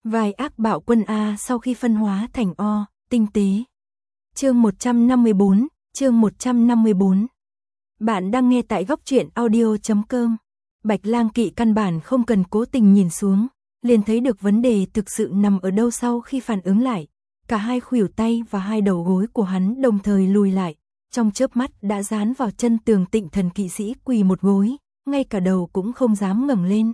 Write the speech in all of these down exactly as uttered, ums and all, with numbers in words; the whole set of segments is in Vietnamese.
Vài ác bạo quân A sau khi phân hóa thành O, tinh tế. Chương một trăm năm mươi bốn, chương một trăm năm mươi bốn. Bạn đang nghe tại góc truyện audio chấm com. Bạch Lang Kỵ căn bản không cần cố tình nhìn xuống, liền thấy được vấn đề thực sự nằm ở đâu. Sau khi phản ứng lại, cả hai khuỷu tay và hai đầu gối của hắn đồng thời lùi lại, trong chớp mắt đã dán vào chân tường. Tịnh Thần kỵ sĩ quỳ một gối, ngay cả đầu cũng không dám ngẩng lên.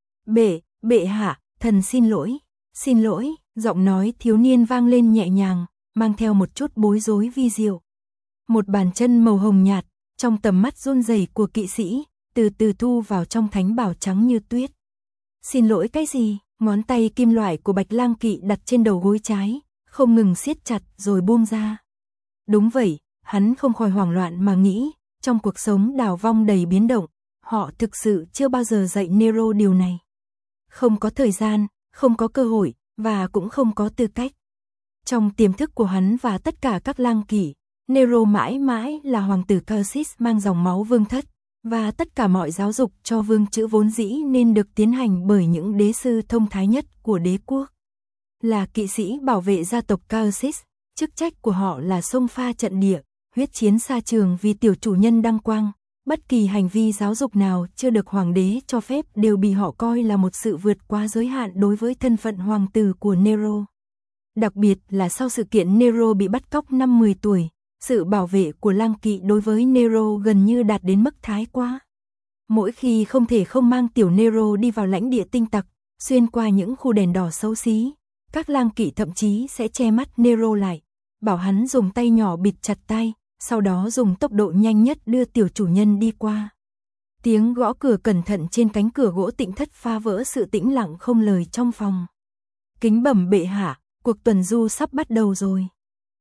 Bệ, bệ hạ, thần xin lỗi, xin lỗi, giọng nói thiếu niên vang lên nhẹ nhàng, mang theo một chút bối rối vi diệu. Một bàn chân màu hồng nhạt, trong tầm mắt run rẩy của kỵ sĩ, từ từ thu vào trong thánh bảo trắng như tuyết. Xin lỗi cái gì? Ngón tay kim loại của Bạch Lang Kỵ đặt trên đầu gối trái, không ngừng siết chặt rồi buông ra. Đúng vậy, hắn không khỏi hoảng loạn mà nghĩ, trong cuộc sống đảo vong đầy biến động, họ thực sự chưa bao giờ dạy Nero điều này. Không có thời gian, không có cơ hội, và cũng không có tư cách. Trong tiềm thức của hắn và tất cả các lang kỵ, Nero mãi mãi là hoàng tử Cassis mang dòng máu vương thất, và tất cả mọi giáo dục cho vương chữ vốn dĩ nên được tiến hành bởi những đế sư thông thái nhất của đế quốc. Là kỵ sĩ bảo vệ gia tộc Cassis, chức trách của họ là xông pha trận địa, huyết chiến xa trường vì tiểu chủ nhân đăng quang. Bất kỳ hành vi giáo dục nào chưa được hoàng đế cho phép đều bị họ coi là một sự vượt quá giới hạn đối với thân phận hoàng tử của Nero. Đặc biệt là sau sự kiện Nero bị bắt cóc năm mười tuổi, sự bảo vệ của lang kỵ đối với Nero gần như đạt đến mức thái quá. Mỗi khi không thể không mang tiểu Nero đi vào lãnh địa tinh tặc, xuyên qua những khu đèn đỏ xấu xí, các lang kỵ thậm chí sẽ che mắt Nero lại, bảo hắn dùng tay nhỏ bịt chặt tai, sau đó dùng tốc độ nhanh nhất đưa tiểu chủ nhân đi qua. Tiếng gõ cửa cẩn thận trên cánh cửa gỗ tịnh thất phá vỡ sự tĩnh lặng không lời trong phòng. Kính bẩm bệ hạ, cuộc tuần du sắp bắt đầu rồi.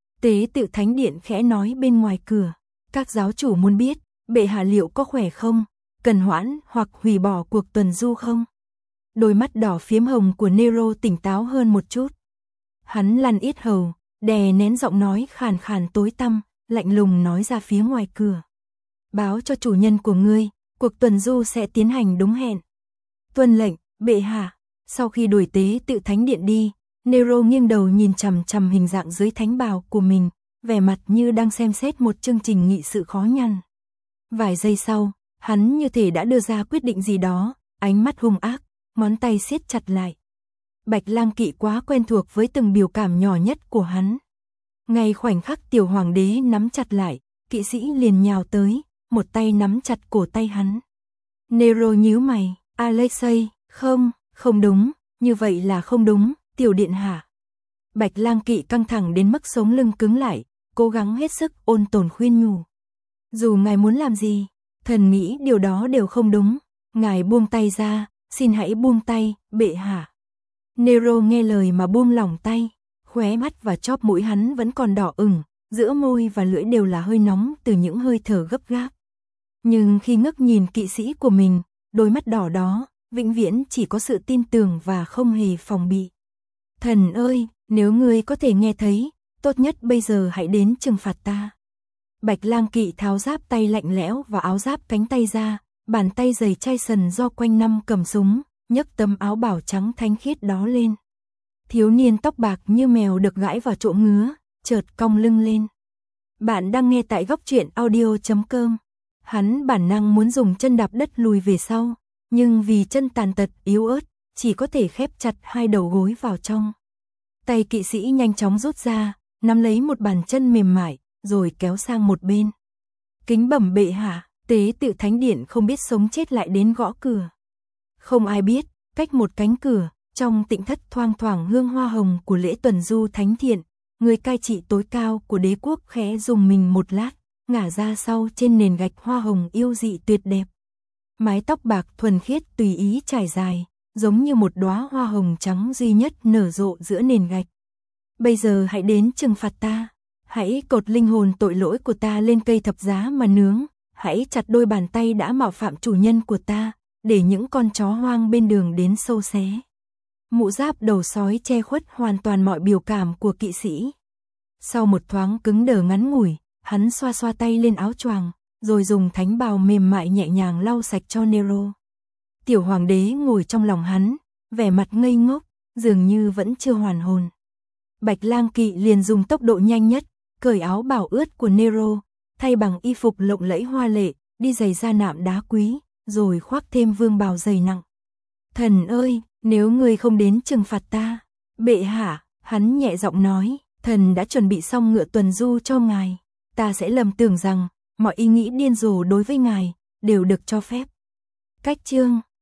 Tế tự thánh điện khẽ nói bên ngoài cửa. Các giáo chủ muốn biết, bệ hạ liệu có khỏe không, cần hoãn hoặc hủy bỏ cuộc tuần du không? Đôi mắt đỏ phiếm hồng của Nero tỉnh táo hơn một chút. Hắn lăn yết hầu, đè nén giọng nói khàn khàn tối tăm, lạnh lùng nói ra phía ngoài cửa. Báo cho chủ nhân của ngươi, cuộc tuần du sẽ tiến hành đúng hẹn. Tuân lệnh, bệ hạ. Sau khi đuổi tế tự thánh điện đi, Nero nghiêng đầu nhìn chằm chằm hình dạng dưới thánh bào của mình, vẻ mặt như đang xem xét một chương trình nghị sự khó nhằn. Vài giây sau, hắn như thể đã đưa ra quyết định gì đó, ánh mắt hung ác, ngón tay siết chặt lại. Bạch Lang Kỵ quá quen thuộc với từng biểu cảm nhỏ nhất của hắn. Ngay khoảnh khắc tiểu hoàng đế nắm chặt lại, kỵ sĩ liền nhào tới, một tay nắm chặt cổ tay hắn. Nero nhíu mày, Alexei, không, không đúng, như vậy là không đúng, tiểu điện hạ. Bạch Lang Kỵ căng thẳng đến mức sống lưng cứng lại, cố gắng hết sức ôn tồn khuyên nhủ. Dù ngài muốn làm gì, thần nghĩ điều đó đều không đúng, ngài buông tay ra, xin hãy buông tay, bệ hạ. Nero nghe lời mà buông lỏng tay. Khóe mắt và chóp mũi hắn vẫn còn đỏ ửng, giữa môi và lưỡi đều là hơi nóng từ những hơi thở gấp gáp. Nhưng khi ngước nhìn kỵ sĩ của mình, đôi mắt đỏ đó, vĩnh viễn chỉ có sự tin tưởng và không hề phòng bị. Thần ơi, nếu ngươi có thể nghe thấy, tốt nhất bây giờ hãy đến trừng phạt ta. Bạch Lang Kỵ tháo giáp tay lạnh lẽo và áo giáp cánh tay ra, bàn tay dày chai sần do quanh năm cầm súng, nhấc tấm áo bảo trắng thánh khiết đó lên. Thiếu niên tóc bạc như mèo được gãi vào chỗ ngứa, chợt cong lưng lên. Bạn đang nghe tại góc truyện audio chấm com. Hắn bản năng muốn dùng chân đạp đất lùi về sau, nhưng vì chân tàn tật yếu ớt, chỉ có thể khép chặt hai đầu gối vào trong. Tay kỵ sĩ nhanh chóng rút ra, nắm lấy một bàn chân mềm mại, rồi kéo sang một bên. Kính bẩm bệ hạ, tế tự thánh điện không biết sống chết lại đến gõ cửa. Không ai biết, cách một cánh cửa, trong tịnh thất thoang thoảng hương hoa hồng của lễ tuần du thánh thiện, người cai trị tối cao của đế quốc khẽ dùng mình một lát, ngả ra sau trên nền gạch hoa hồng yêu dị tuyệt đẹp. Mái tóc bạc thuần khiết tùy ý trải dài, giống như một đóa hoa hồng trắng duy nhất nở rộ giữa nền gạch. Bây giờ hãy đến trừng phạt ta, hãy cột linh hồn tội lỗi của ta lên cây thập giá mà nướng, hãy chặt đôi bàn tay đã mạo phạm chủ nhân của ta, để những con chó hoang bên đường đến sâu xé. Mũ giáp đầu sói che khuất hoàn toàn mọi biểu cảm của kỵ sĩ. Sau một thoáng cứng đờ ngắn ngủi, hắn xoa xoa tay lên áo choàng, rồi dùng thánh bào mềm mại nhẹ nhàng lau sạch cho Nero. Tiểu hoàng đế ngồi trong lòng hắn, vẻ mặt ngây ngốc, dường như vẫn chưa hoàn hồn. Bạch Lang Kỵ liền dùng tốc độ nhanh nhất, cởi áo bào ướt của Nero, thay bằng y phục lộng lẫy hoa lệ, đi giày da nạm đá quý, rồi khoác thêm vương bào dày nặng. Thần ơi, nếu ngươi không đến trừng phạt ta, bệ hạ, hắn nhẹ giọng nói, thần đã chuẩn bị xong ngựa tuần du cho ngài, ta sẽ lầm tưởng rằng mọi ý nghĩ điên rồ đối với ngài đều được cho phép. Cách chương